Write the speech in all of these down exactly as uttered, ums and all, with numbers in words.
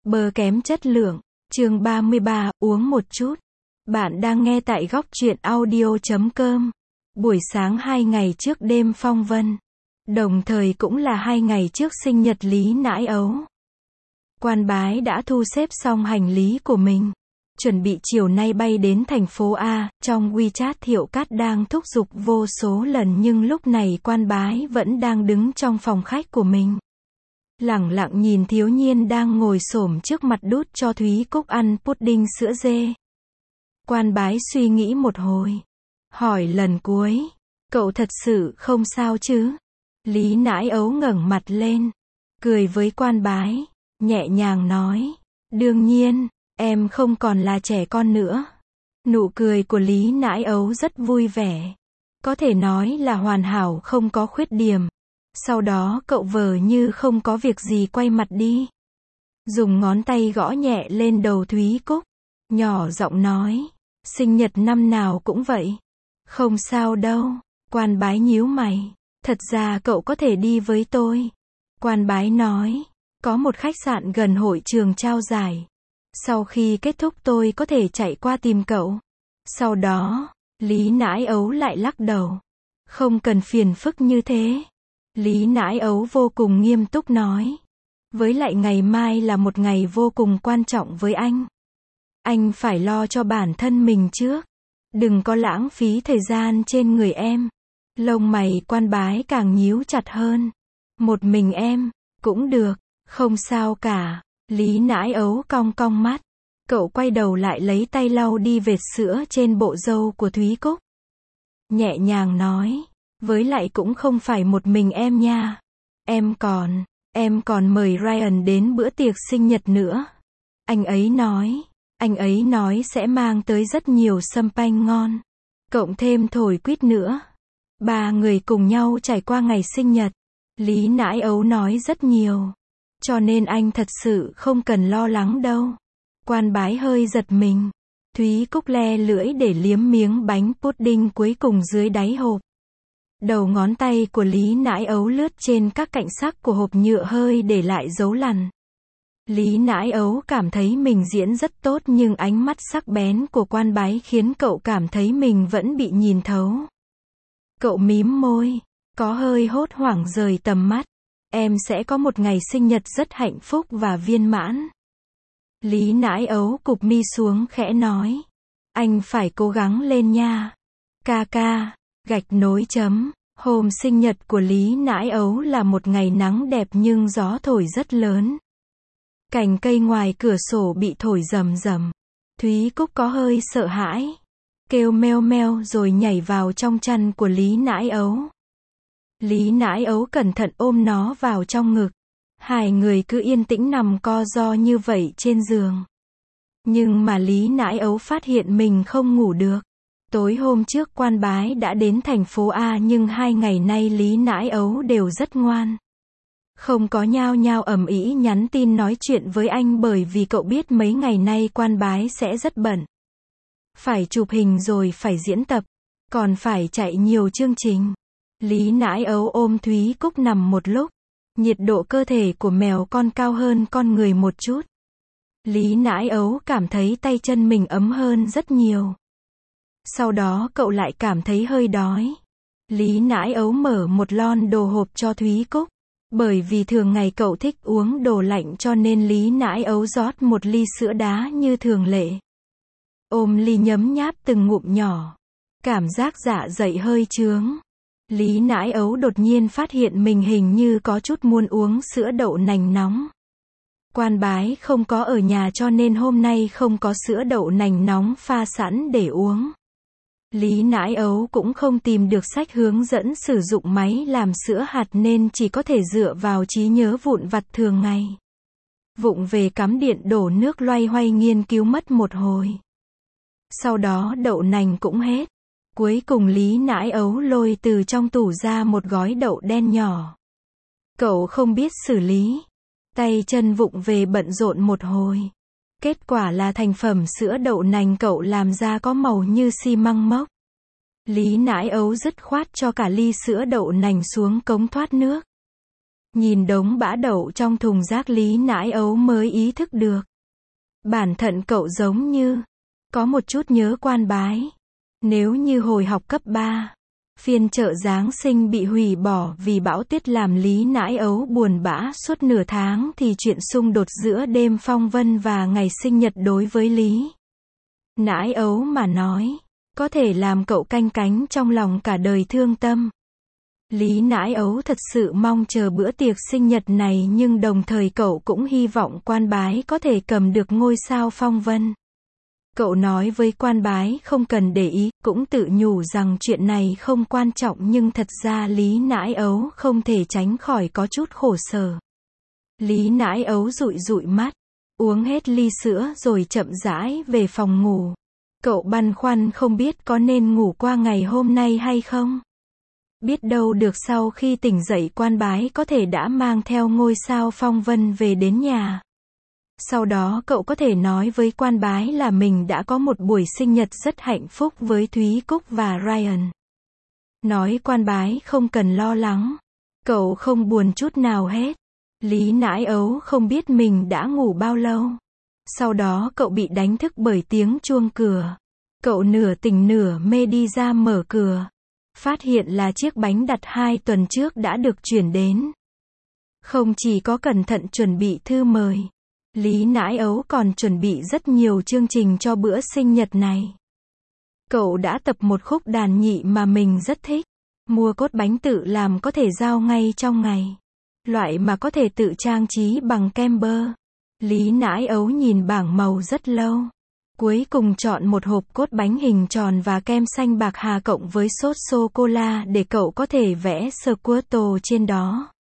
Bơ kém chất lượng. Chương ba mươi ba, uống một chút. Bạn đang nghe tại góc truyện audio chấm com. Buổi sáng hai ngày trước đêm phong vân. Đồng thời cũng là hai ngày trước sinh nhật Lý Nãi Ấu. Quan bái đã thu xếp xong hành lý của mình. Chuẩn bị chiều nay bay đến thành phố A, trong WeChat Thiệu Cát đang thúc giục vô số lần nhưng lúc này quan bái vẫn đang đứng trong phòng khách của mình. Lẳng lặng nhìn thiếu nhiên đang ngồi xổm trước mặt đút cho Thúy Cúc ăn pudding sữa dê. Quan bái suy nghĩ một hồi. Hỏi lần cuối, cậu thật sự không sao chứ? Lý Nãi Ấu ngẩng mặt lên, cười với quan bái, nhẹ nhàng nói, đương nhiên, em không còn là trẻ con nữa. Nụ cười của Lý Nãi Ấu rất vui vẻ. Có thể nói là hoàn hảo không có khuyết điểm. Sau đó cậu vờ như không có việc gì quay mặt đi. Dùng ngón tay gõ nhẹ lên đầu Thúy Cúc. Nhỏ giọng nói, sinh nhật năm nào cũng vậy. Không sao đâu. Quan bái nhíu mày. Thật ra cậu có thể đi với tôi. Quan bái nói, có một khách sạn gần hội trường trao giải. Sau khi kết thúc tôi có thể chạy qua tìm cậu. Sau đó, Lý Nãi Ấu lại lắc đầu. Không cần phiền phức như thế. Lý Nãi Ấu vô cùng nghiêm túc nói. Với lại ngày mai là một ngày vô cùng quan trọng với anh. Anh phải lo cho bản thân mình trước. Đừng có lãng phí thời gian trên người em. Lông mày quan bái càng nhíu chặt hơn. Một mình em, cũng được, không sao cả. Lý Nãi Ấu cong cong mắt. Cậu quay đầu lại lấy tay lau đi vệt sữa trên bộ râu của Thúy Cúc. Nhẹ nhàng nói. Với lại cũng không phải một mình em nha. Em còn, em còn mời Ryan đến bữa tiệc sinh nhật nữa. Anh ấy nói, anh ấy nói sẽ mang tới rất nhiều sâm panh ngon. Cộng thêm thổi quýt nữa. Ba người cùng nhau trải qua ngày sinh nhật. Lý Nãi Ấu nói rất nhiều. Cho nên anh thật sự không cần lo lắng đâu. Quan bái hơi giật mình. Thúy Cúc le lưỡi để liếm miếng bánh pudding cuối cùng dưới đáy hộp. Đầu ngón tay của Lý Nãi Ấu lướt trên các cạnh sắc của hộp nhựa hơi để lại dấu lằn. Lý Nãi Ấu cảm thấy mình diễn rất tốt nhưng ánh mắt sắc bén của quan bái khiến cậu cảm thấy mình vẫn bị nhìn thấu. Cậu mím môi, có hơi hốt hoảng rời tầm mắt. Em sẽ có một ngày sinh nhật rất hạnh phúc và viên mãn. Lý Nãi Ấu cụp mi xuống khẽ nói. Anh phải cố gắng lên nha. Ca ca. Gạch nối chấm. Hôm sinh nhật của Lý Nãi Ấu là một ngày nắng đẹp nhưng gió thổi rất lớn. Cành cây ngoài cửa sổ bị thổi rầm rầm. Thúy Cúc có hơi sợ hãi. Kêu meo meo rồi nhảy vào trong chăn của Lý Nãi Ấu. Lý Nãi Ấu cẩn thận ôm nó vào trong ngực. Hai người cứ yên tĩnh nằm co ro như vậy trên giường. Nhưng mà Lý Nãi Ấu phát hiện mình không ngủ được. Tối hôm trước quan bái đã đến thành phố A nhưng hai ngày nay Lý Nãi Ấu đều rất ngoan. Không có nhao nhao ầm ĩ nhắn tin nói chuyện với anh bởi vì cậu biết mấy ngày nay quan bái sẽ rất bận. Phải chụp hình rồi phải diễn tập, còn phải chạy nhiều chương trình. Lý Nãi Ấu ôm Thúy Cúc nằm một lúc. Nhiệt độ cơ thể của mèo con cao hơn con người một chút. Lý Nãi Ấu cảm thấy tay chân mình ấm hơn rất nhiều. Sau đó cậu lại cảm thấy hơi đói. Lý Nãi Ấu mở một lon đồ hộp cho Thúy Cúc. Bởi vì thường ngày cậu thích uống đồ lạnh cho nên Lý Nãi Ấu rót một ly sữa đá như thường lệ. Ôm ly nhấm nháp từng ngụm nhỏ. Cảm giác dạ dày hơi chướng. Lý Nãi Ấu đột nhiên phát hiện mình hình như có chút muốn uống sữa đậu nành nóng. Quan bái không có ở nhà cho nên hôm nay không có sữa đậu nành nóng pha sẵn để uống. Lý Nãi Ấu cũng không tìm được sách hướng dẫn sử dụng máy làm sữa hạt nên chỉ có thể dựa vào trí nhớ vụn vặt thường ngày. Vụng về cắm điện đổ nước loay hoay nghiên cứu mất một hồi. Sau đó đậu nành cũng hết. Cuối cùng Lý Nãi Ấu lôi từ trong tủ ra một gói đậu đen nhỏ. Cậu không biết xử lý. Tay chân vụng về bận rộn một hồi. Kết quả là thành phẩm sữa đậu nành cậu làm ra có màu như xi măng mốc. Lý Nãi Ấu dứt khoát cho cả ly sữa đậu nành xuống cống thoát nước. Nhìn đống bã đậu trong thùng rác Lý Nãi Ấu mới ý thức được. Bản thân cậu giống như có một chút nhớ Quan Bái. Nếu như hồi học cấp ba, phiên chợ Giáng sinh bị hủy bỏ vì bão tuyết làm Lý Nãi Ấu buồn bã suốt nửa tháng thì chuyện xung đột giữa đêm phong vân và ngày sinh nhật đối với Lý Nãi Ấu mà nói, có thể làm cậu canh cánh trong lòng cả đời thương tâm. Lý Nãi Ấu thật sự mong chờ bữa tiệc sinh nhật này, nhưng đồng thời cậu cũng hy vọng Quan Bái có thể cầm được ngôi sao phong vân. Cậu nói với Quan Bái không cần để ý, cũng tự nhủ rằng chuyện này không quan trọng, nhưng thật ra Lý Nãi Ấu không thể tránh khỏi có chút khổ sở. Lý Nãi Ấu dụi dụi mắt, uống hết ly sữa rồi chậm rãi về phòng ngủ. Cậu băn khoăn không biết có nên ngủ qua ngày hôm nay hay không. Biết đâu được sau khi tỉnh dậy Quan Bái có thể đã mang theo ngôi sao phong vân về đến nhà. Sau đó cậu có thể nói với Quan Bái là mình đã có một buổi sinh nhật rất hạnh phúc với Thúy Cúc và Ryan. Nói Quan Bái không cần lo lắng. Cậu không buồn chút nào hết. Lý Nãi Ấu không biết mình đã ngủ bao lâu. Sau đó cậu bị đánh thức bởi tiếng chuông cửa. Cậu nửa tỉnh nửa mê đi ra mở cửa. Phát hiện là chiếc bánh đặt hai tuần trước đã được chuyển đến. Không chỉ có cẩn thận chuẩn bị thư mời, Lý Nãi Ấu còn chuẩn bị rất nhiều chương trình cho bữa sinh nhật này. Cậu đã tập một khúc đàn nhị mà mình rất thích. Mua cốt bánh tự làm có thể giao ngay trong ngày. Loại mà có thể tự trang trí bằng kem bơ. Lý Nãi Ấu nhìn bảng màu rất lâu. Cuối cùng chọn một hộp cốt bánh hình tròn và kem xanh bạc hà cộng với sốt sô-cô-la để cậu có thể vẽ squirtle trên đó.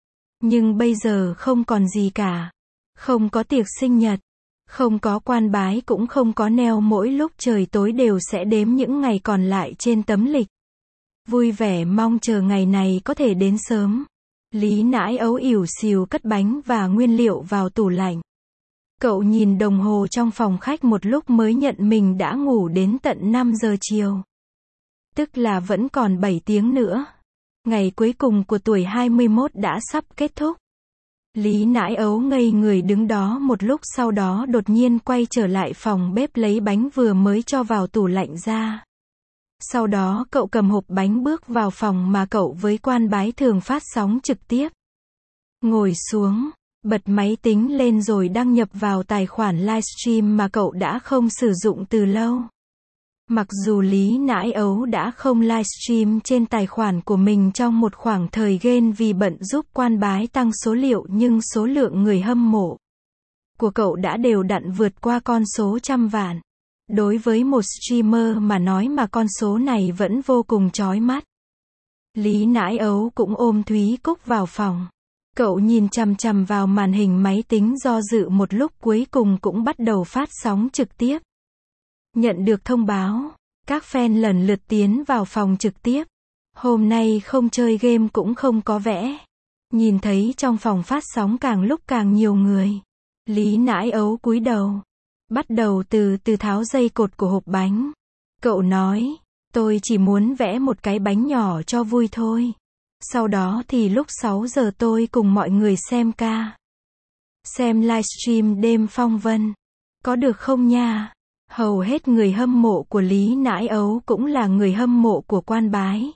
Nhưng bây giờ không còn gì cả. Không có tiệc sinh nhật. Không có Quan Bái, cũng không có Neo, mỗi lúc trời tối đều sẽ đếm những ngày còn lại trên tấm lịch. Vui vẻ mong chờ ngày này có thể đến sớm. Lý Nãi Ấu ỉu xìu cất bánh và nguyên liệu vào tủ lạnh. Cậu nhìn đồng hồ trong phòng khách một lúc mới nhận mình đã ngủ đến tận năm giờ chiều. Tức là vẫn còn bảy tiếng nữa. Ngày cuối cùng của tuổi hai mươi mốt đã sắp kết thúc. Lý Nãi Ấu ngây người đứng đó một lúc, sau đó đột nhiên quay trở lại phòng bếp lấy bánh vừa mới cho vào tủ lạnh ra. Sau đó cậu cầm hộp bánh bước vào phòng mà cậu với Quan Bái thường phát sóng trực tiếp. Ngồi xuống, bật máy tính lên rồi đăng nhập vào tài khoản livestream mà cậu đã không sử dụng từ lâu. Mặc dù Lý Nãi Ấu đã không livestream trên tài khoản của mình trong một khoảng thời gian vì bận giúp Quan Bái tăng số liệu, nhưng số lượng người hâm mộ của cậu đã đều đặn vượt qua con số trăm vạn. Đối với một streamer mà nói mà con số này vẫn vô cùng chói mắt. Lý Nãi Ấu cũng ôm Thúy Cúc vào phòng. Cậu nhìn chằm chằm vào màn hình máy tính do dự một lúc, cuối cùng cũng bắt đầu phát sóng trực tiếp. Nhận được thông báo, các fan lần lượt tiến vào phòng trực tiếp. Hôm nay không chơi game cũng không có vẽ. Nhìn thấy trong phòng phát sóng càng lúc càng nhiều người. Lý Nãi Ấu cúi đầu. Bắt đầu từ từ tháo dây cột của hộp bánh. Cậu nói, tôi chỉ muốn vẽ một cái bánh nhỏ cho vui thôi. Sau đó thì lúc sáu giờ tôi cùng mọi người xem ca. Xem livestream đêm phong vân. Có được không nha? Hầu hết người hâm mộ của Lý Nãi Ấu cũng là người hâm mộ của Quan Bái.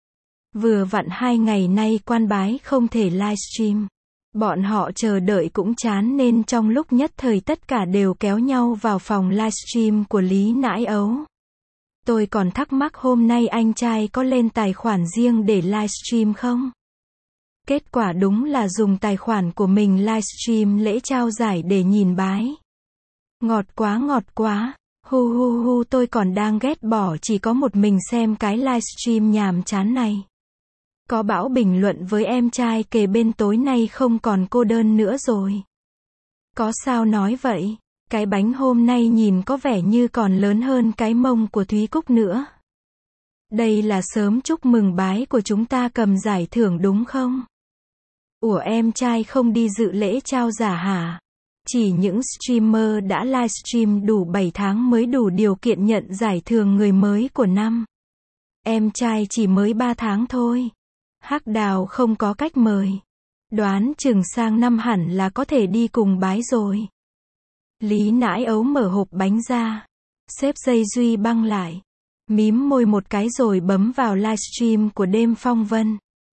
Vừa vặn hai ngày nay Quan Bái không thể livestream. Bọn họ chờ đợi cũng chán nên trong lúc nhất thời tất cả đều kéo nhau vào phòng livestream của Lý Nãi Ấu. Tôi còn thắc mắc hôm nay anh trai có lên tài khoản riêng để livestream không? Kết quả đúng là dùng tài khoản của mình livestream lễ trao giải để nhìn Bái. Ngọt quá ngọt quá, hu hu hu, tôi còn đang ghét bỏ chỉ có một mình xem cái livestream nhàm chán này. Có Bảo bình luận với em trai kề bên tối nay không còn cô đơn nữa rồi. Có sao nói vậy? Cái bánh hôm nay nhìn có vẻ như còn lớn hơn cái mông của Thúy Cúc nữa. Đây là sớm chúc mừng Bái của chúng ta cầm giải thưởng đúng không? Ủa, em trai không đi dự lễ trao giải hả? Chỉ những streamer đã livestream đủ bảy tháng mới đủ điều kiện nhận giải thưởng người mới của năm. Em trai chỉ mới ba tháng thôi. Hắc Đào không có cách mời. Đoán chừng sang năm hẳn là có thể đi cùng bái rồi. Lý Nãi Ấu mở hộp bánh ra, xếp dây duy băng lại, mím môi một cái rồi bấm vào livestream của Đêm Phong Vân.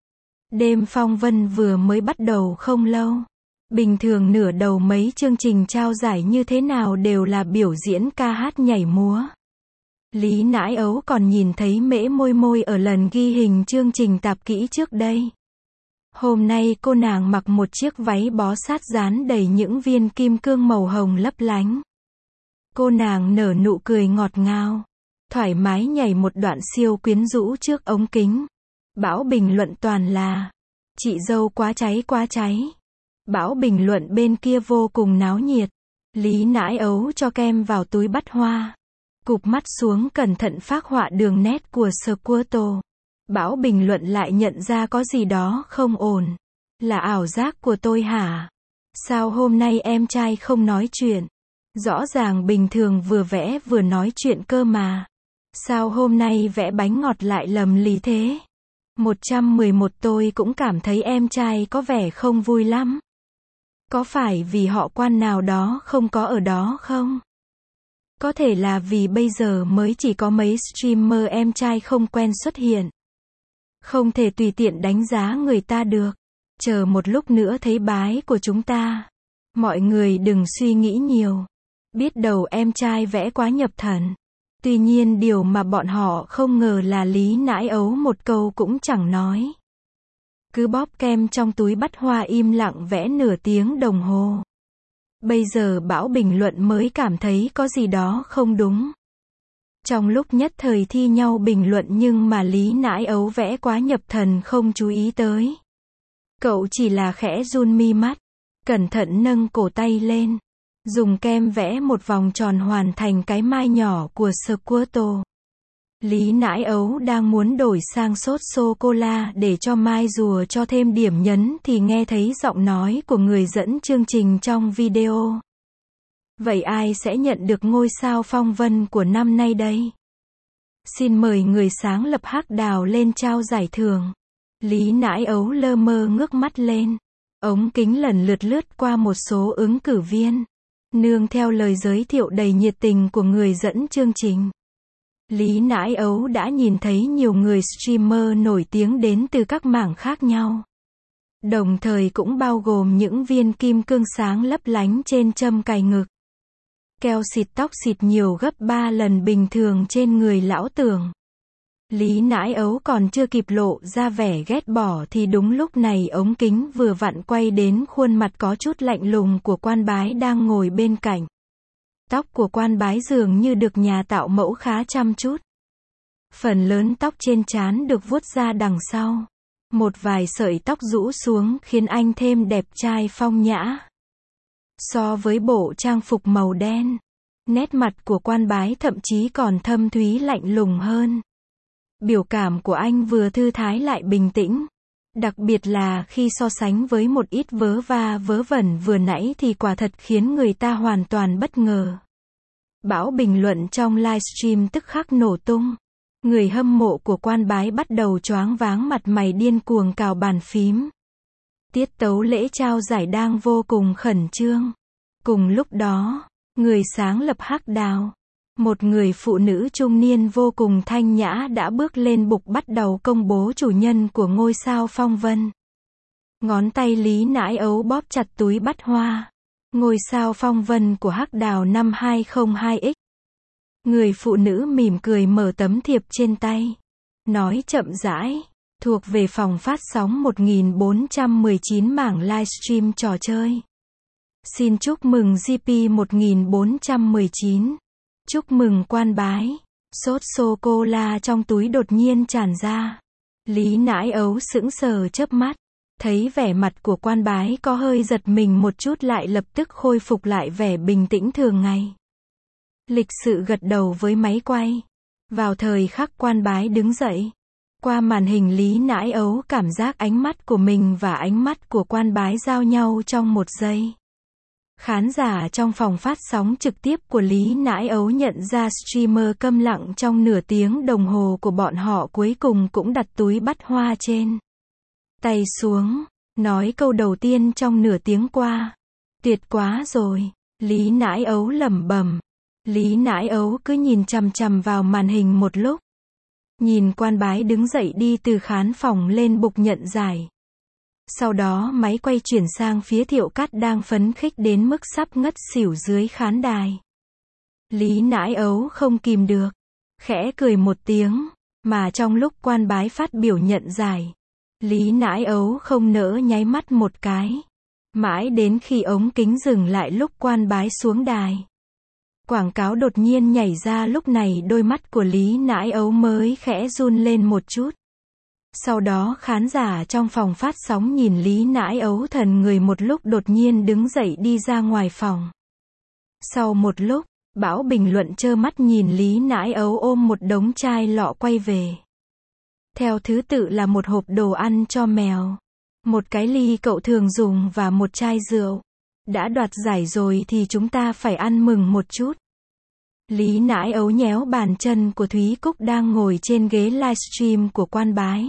Đêm Phong Vân vừa mới bắt đầu không lâu. Bình thường nửa đầu mấy chương trình trao giải như thế nào đều là biểu diễn ca hát nhảy múa. Lý Nãi Ấu còn nhìn thấy Mễ Môi Môi ở lần ghi hình chương trình tạp kỹ trước đây. Hôm nay cô nàng mặc một chiếc váy bó sát dán đầy những viên kim cương màu hồng lấp lánh. Cô nàng nở nụ cười ngọt ngào, thoải mái nhảy một đoạn siêu quyến rũ trước ống kính. Bão bình luận toàn là, chị dâu quá cháy quá cháy. Bão bình luận bên kia vô cùng náo nhiệt. Lý Nãi Ấu cho kem vào túi bắt hoa, cụp mắt xuống cẩn thận phác họa đường nét của Squirtle. Bão bình luận lại nhận ra có gì đó không ổn. Là ảo giác của tôi hả? Sao hôm nay em trai không nói chuyện? Rõ ràng bình thường vừa vẽ vừa nói chuyện cơ mà. Sao hôm nay vẽ bánh ngọt lại lầm lì thế? một trăm mười một Tôi cũng cảm thấy em trai có vẻ không vui lắm. Có phải vì họ quan nào đó không có ở đó không? Có thể là vì bây giờ mới chỉ có mấy streamer em trai không quen xuất hiện. Không thể tùy tiện đánh giá người ta được. Chờ một lúc nữa thấy bái của chúng ta. Mọi người đừng suy nghĩ nhiều. Biết đầu em trai vẽ quá nhập thần. Tuy nhiên điều mà bọn họ không ngờ là Lý Nãi Ấu một câu cũng chẳng nói. Cứ bóp kem trong túi bắt hoa im lặng vẽ nửa tiếng đồng hồ. Bây giờ Bão bình luận mới cảm thấy có gì đó không đúng. Trong lúc nhất thời thi nhau bình luận nhưng mà Lý Nãi Ấu vẽ quá nhập thần không chú ý tới. Cậu chỉ là khẽ run mi mắt, cẩn thận nâng cổ tay lên, dùng kem vẽ một vòng tròn hoàn thành cái mai nhỏ của Squirtle. Lý Nãi Ấu đang muốn đổi sang sốt sô-cô-la để cho mai rùa cho thêm điểm nhấn thì nghe thấy giọng nói của người dẫn chương trình trong video. Vậy ai sẽ nhận được ngôi sao phong vân của năm nay đây? Xin mời người sáng lập Hắc Đào lên trao giải thưởng. Lý Nãi Ấu lơ mơ ngước mắt lên. Ống kính lần lượt lướt qua một số ứng cử viên. Nương theo lời giới thiệu đầy nhiệt tình của người dẫn chương trình. Lý Nãi Ấu đã nhìn thấy nhiều người streamer nổi tiếng đến từ các mảng khác nhau. Đồng thời cũng bao gồm những viên kim cương sáng lấp lánh trên châm cài ngực. Keo xịt tóc xịt nhiều gấp ba lần bình thường trên người lão Tưởng. Lý Nãi Ấu còn chưa kịp lộ ra vẻ ghét bỏ thì đúng lúc này ống kính vừa vặn quay đến khuôn mặt có chút lạnh lùng của quan bái đang ngồi bên cạnh. Tóc của quan bái dường như được nhà tạo mẫu khá chăm chút. Phần lớn tóc trên trán được vuốt ra đằng sau. Một vài sợi tóc rũ xuống khiến anh thêm đẹp trai phong nhã. So với bộ trang phục màu đen, nét mặt của quan bái thậm chí còn thâm thúy lạnh lùng hơn. Biểu cảm của anh vừa thư thái lại bình tĩnh. Đặc biệt là khi so sánh với một ít vớ va vớ vẩn vừa nãy thì quả thật khiến người ta hoàn toàn bất ngờ. Bão bình luận trong livestream tức khắc nổ tung. Người hâm mộ của quan bái bắt đầu choáng váng mặt mày điên cuồng cào bàn phím. Tiết tấu lễ trao giải đang vô cùng khẩn trương. Cùng lúc đó, người sáng lập Hắc Đào, một người phụ nữ trung niên vô cùng thanh nhã đã bước lên bục bắt đầu công bố chủ nhân của ngôi sao phong vân. Ngón tay Lý Nãi Ấu bóp chặt túi bắt hoa. Ngôi sao phong vân của Hắc Đào năm hai không hai x. Người phụ nữ mỉm cười mở tấm thiệp trên tay. Nói chậm rãi, thuộc về phòng phát sóng một nghìn bốn trăm mười chín mảng livestream trò chơi. Xin chúc mừng giê pê một nghìn bốn trăm mười chín. Chúc mừng quan bái. Sốt sô-cô-la trong túi đột nhiên tràn ra. Lý Nãi Ấu sững sờ chớp mắt. Thấy vẻ mặt của quan bái có hơi giật mình một chút lại lập tức khôi phục lại vẻ bình tĩnh thường ngày. Lịch sự gật đầu với máy quay. Vào thời khắc quan bái đứng dậy. Qua màn hình Lý Nãi Ấu cảm giác ánh mắt của mình và ánh mắt của quan bái giao nhau trong một giây. Khán giả trong phòng phát sóng trực tiếp của Lý Nãi Ấu nhận ra streamer câm lặng trong nửa tiếng đồng hồ của bọn họ cuối cùng cũng đặt túi bắt hoa trên tay xuống. Nói câu đầu tiên trong nửa tiếng qua. Tuyệt quá rồi. Lý Nãi Ấu lẩm bẩm. Lý Nãi Ấu cứ nhìn chằm chằm vào màn hình một lúc. Nhìn quan bái đứng dậy đi từ khán phòng lên bục nhận giải. Sau đó máy quay chuyển sang phía Thiệu Cát đang phấn khích đến mức sắp ngất xỉu dưới khán đài. Lý Nãi Ấu không kìm được. Khẽ cười một tiếng. Mà trong lúc quan bái phát biểu nhận giải, Lý Nãi Ấu không nỡ nháy mắt một cái. Mãi đến khi ống kính dừng lại lúc quan bái xuống đài. Quảng cáo đột nhiên nhảy ra, lúc này đôi mắt của Lý Nãi Ấu mới khẽ run lên một chút. Sau đó khán giả trong phòng phát sóng nhìn Lý Nãi Ấu thần người một lúc đột nhiên đứng dậy đi ra ngoài phòng. Sau một lúc, Bão bình luận trơ mắt nhìn Lý Nãi Ấu ôm một đống chai lọ quay về. Theo thứ tự là một hộp đồ ăn cho mèo, một cái ly cậu thường dùng và một chai rượu. Đã đoạt giải rồi thì chúng ta phải ăn mừng một chút. Lý Nãi Ấu nhéo bàn chân của Thúy Cúc đang ngồi trên ghế livestream của quan bái.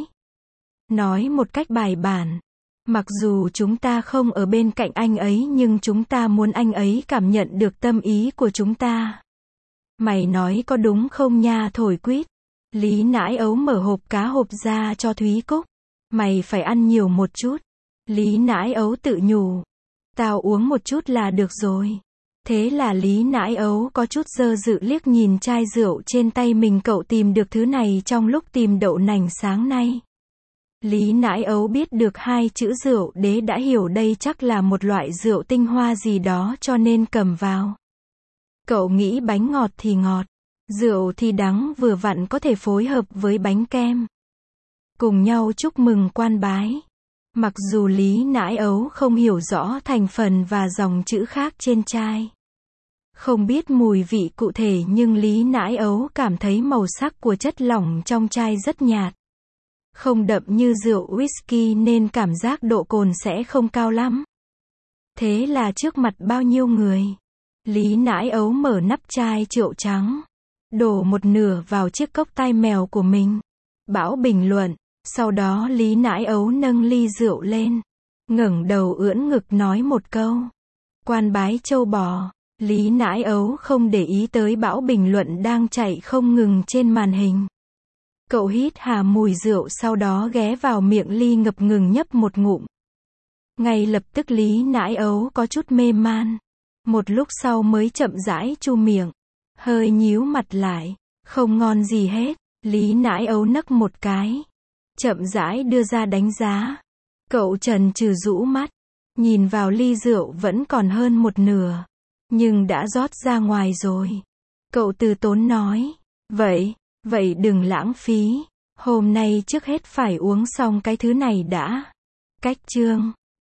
Nói một cách bài bản. Mặc dù chúng ta không ở bên cạnh anh ấy nhưng chúng ta muốn anh ấy cảm nhận được tâm ý của chúng ta. Mày nói có đúng không nha thổi quýt. Lý Nãi Ấu mở hộp cá hộp ra cho Thúy Cúc. Mày phải ăn nhiều một chút. Lý Nãi Ấu tự nhủ. Tao uống một chút là được rồi. Thế là Lý Nãi Ấu có chút dơ dự liếc nhìn chai rượu trên tay mình. Cậu tìm được thứ này trong lúc tìm đậu nành sáng nay. Lý Nãi Ấu biết được hai chữ rượu đế đã hiểu đây chắc là một loại rượu tinh hoa gì đó cho nên cầm vào. Cậu nghĩ bánh ngọt thì ngọt, rượu thì đắng vừa vặn có thể phối hợp với bánh kem. Cùng nhau chúc mừng quan bái. Mặc dù Lý Nãi Ấu không hiểu rõ thành phần và dòng chữ khác trên chai. Không biết mùi vị cụ thể nhưng Lý Nãi Ấu cảm thấy màu sắc của chất lỏng trong chai rất nhạt. Không đậm như rượu whisky nên cảm giác độ cồn sẽ không cao lắm. Thế là trước mặt bao nhiêu người, Lý Nãi Ấu mở nắp chai rượu trắng, đổ một nửa vào chiếc cốc tai mèo của mình. Bão bình luận, sau đó Lý Nãi Ấu nâng ly rượu lên, ngẩng đầu ưỡn ngực nói một câu. Quan bái trâu bò. Lý Nãi Ấu không để ý tới bão bình luận đang chạy không ngừng trên màn hình. Cậu hít hà mùi rượu sau đó ghé vào miệng ly ngập ngừng nhấp một ngụm. Ngay lập tức Lý Nãi Ấu có chút mê man. Một lúc sau mới chậm rãi chu miệng. Hơi nhíu mặt lại. Không ngon gì hết. Lý Nãi Ấu nấc một cái. Chậm rãi đưa ra đánh giá. Cậu chần chừ rũ mắt. Nhìn vào ly rượu vẫn còn hơn một nửa. Nhưng đã rót ra ngoài rồi. Cậu từ tốn nói. Vậy, vậy đừng lãng phí. Hôm nay trước hết phải uống xong cái thứ này đã. Cách chương.